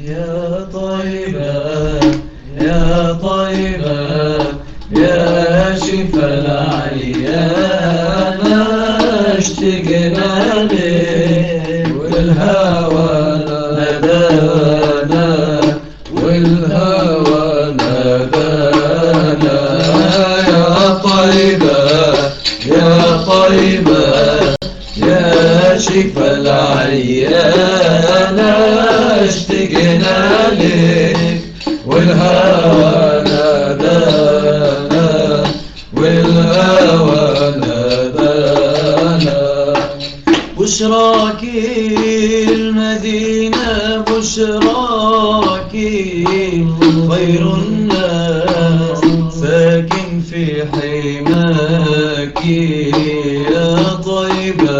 يا طيبة يا طيبة يا شفا العيان اشتقنا لك والهوى نادانا والهوى نادانا يا طيبة يا طيبة يا شفا العيان اشتقنا لك والهوى نادانا والهوى نادانا بشراكي المدينة بشراكي خير الناس ساكن في حماكي يا طيبة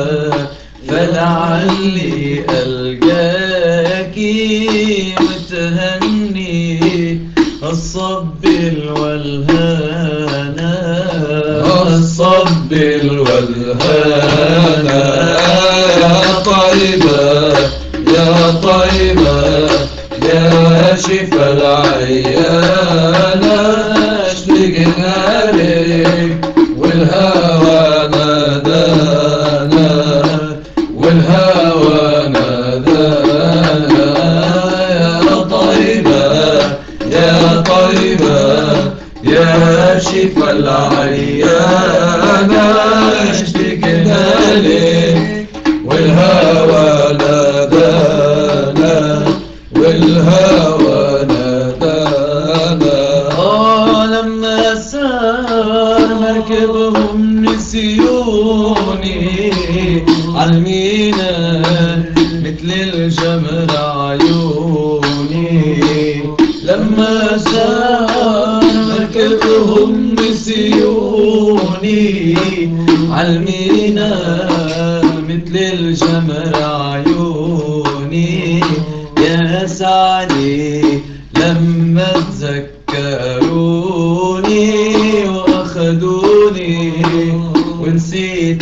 فلعلي ألقاكي متهني الصبل والهانا الصبل والهانا يا طيبة يا طيبة يا شفا العيان اشتقنا لك والهوى نادانا والهوى نادانا يا طيبة يا طيبة يا شفا العيان اشتقنا لك والهوى نادانا والهوى نادانا لما سار مركبهم نسيوني عالمينا مثل الجمر عيوني لما سار مركبهم نسيوني عالمينا مثل الجمر عيوني يا سعدي لما تذكروني واخدوني ونسيت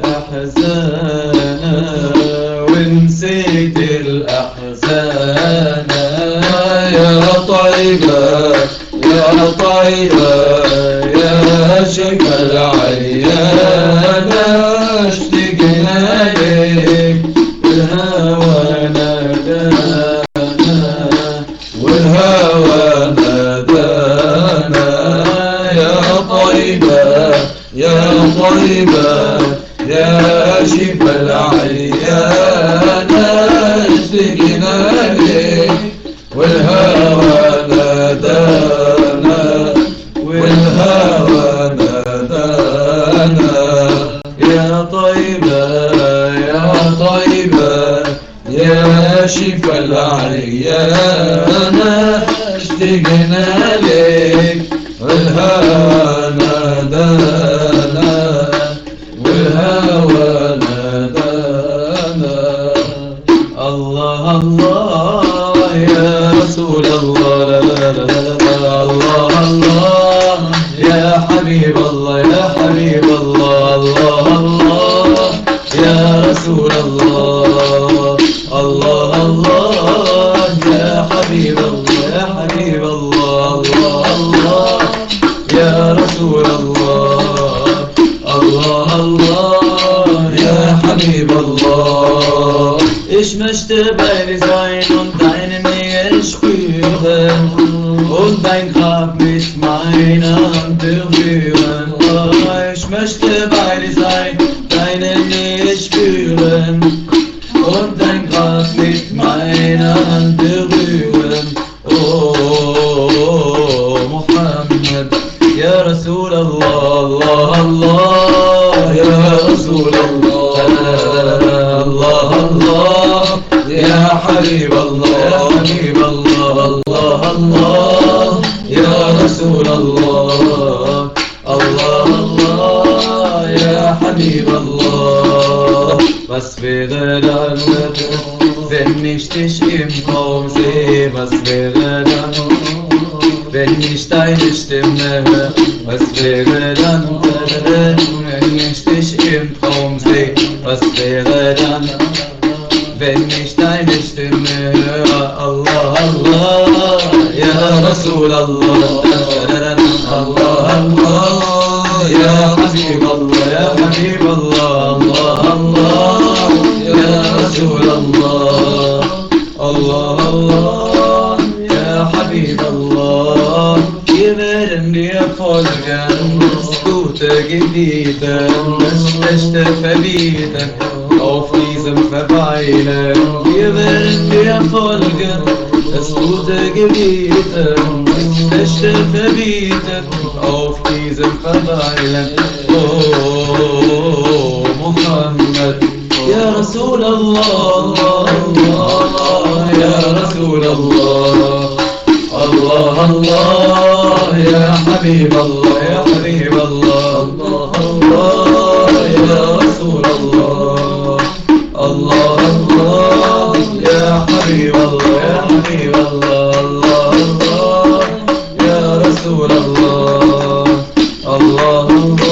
الأحزان ونسيت الأحزان يا طيبة يا طيبة يا شفا العيان اشتقنا لك والهوى نادانا والهوى نادانا يا طيبة يا طيبة يا شفا العيان اشتقنا لك والهوى نادانا والهوى نادانا يا طيبة يا طيبة يا شفا العيان اشتقنا لك والهوى نادانا والهوى نادانا الله الله يا رسول الله لا لا لا لا الله الله يا حبيب الله يا حبيب الله الله الله يا رسول الله الله الله يا حبيب الله يا حبيب الله الله الله يا رسول الله الله الله يا حبيب الله ich möchte bei dir sein und deinen Nähe spüren und dein Grab mit meiner Hand berühren. Oh, ich möchte bei dir sein, deine Nähe spüren und dein Grab mit meiner Hand berühren. Oh, Muhammad, ya Rasul Allah, Allah, Allah, ya Rasul Allah, Allah, Allah, ya Habib Allah, ya Habib Allah, Allah, Allah, ya Rasul Allah, Allah, Allah, ya Habib Allah. Was wäre dann, wenn ich dich im Traum sehe? Was wäre dann, wenn ich deine Stimme höre? Was wäre dann, wenn ich dich im Traum sehe? Was wäre dann, wenn ich deine Stimme höre? Allah, Allah. رسول الله الله الله يا حبيب الله يا حبيب الله الله الله يا رسول الله الله الله يا حبيب الله Geverende folgen gute Gebieten, es möchte verbieten auf diesem Verweilen. Wir werden dir folgen, das gute Gebieten, es möchte verbieten auf diesem Verweilen. Oh Muhammad, ya Rasul Allah, ya Rasul Allah, Allah Allah ya Habib Allah ya Habib Allah Allah Allah ya Rasul Allah Allah Allah ya Habib Allah ya Habib Allah Allah Allah ya Rasul Allah Allah Allah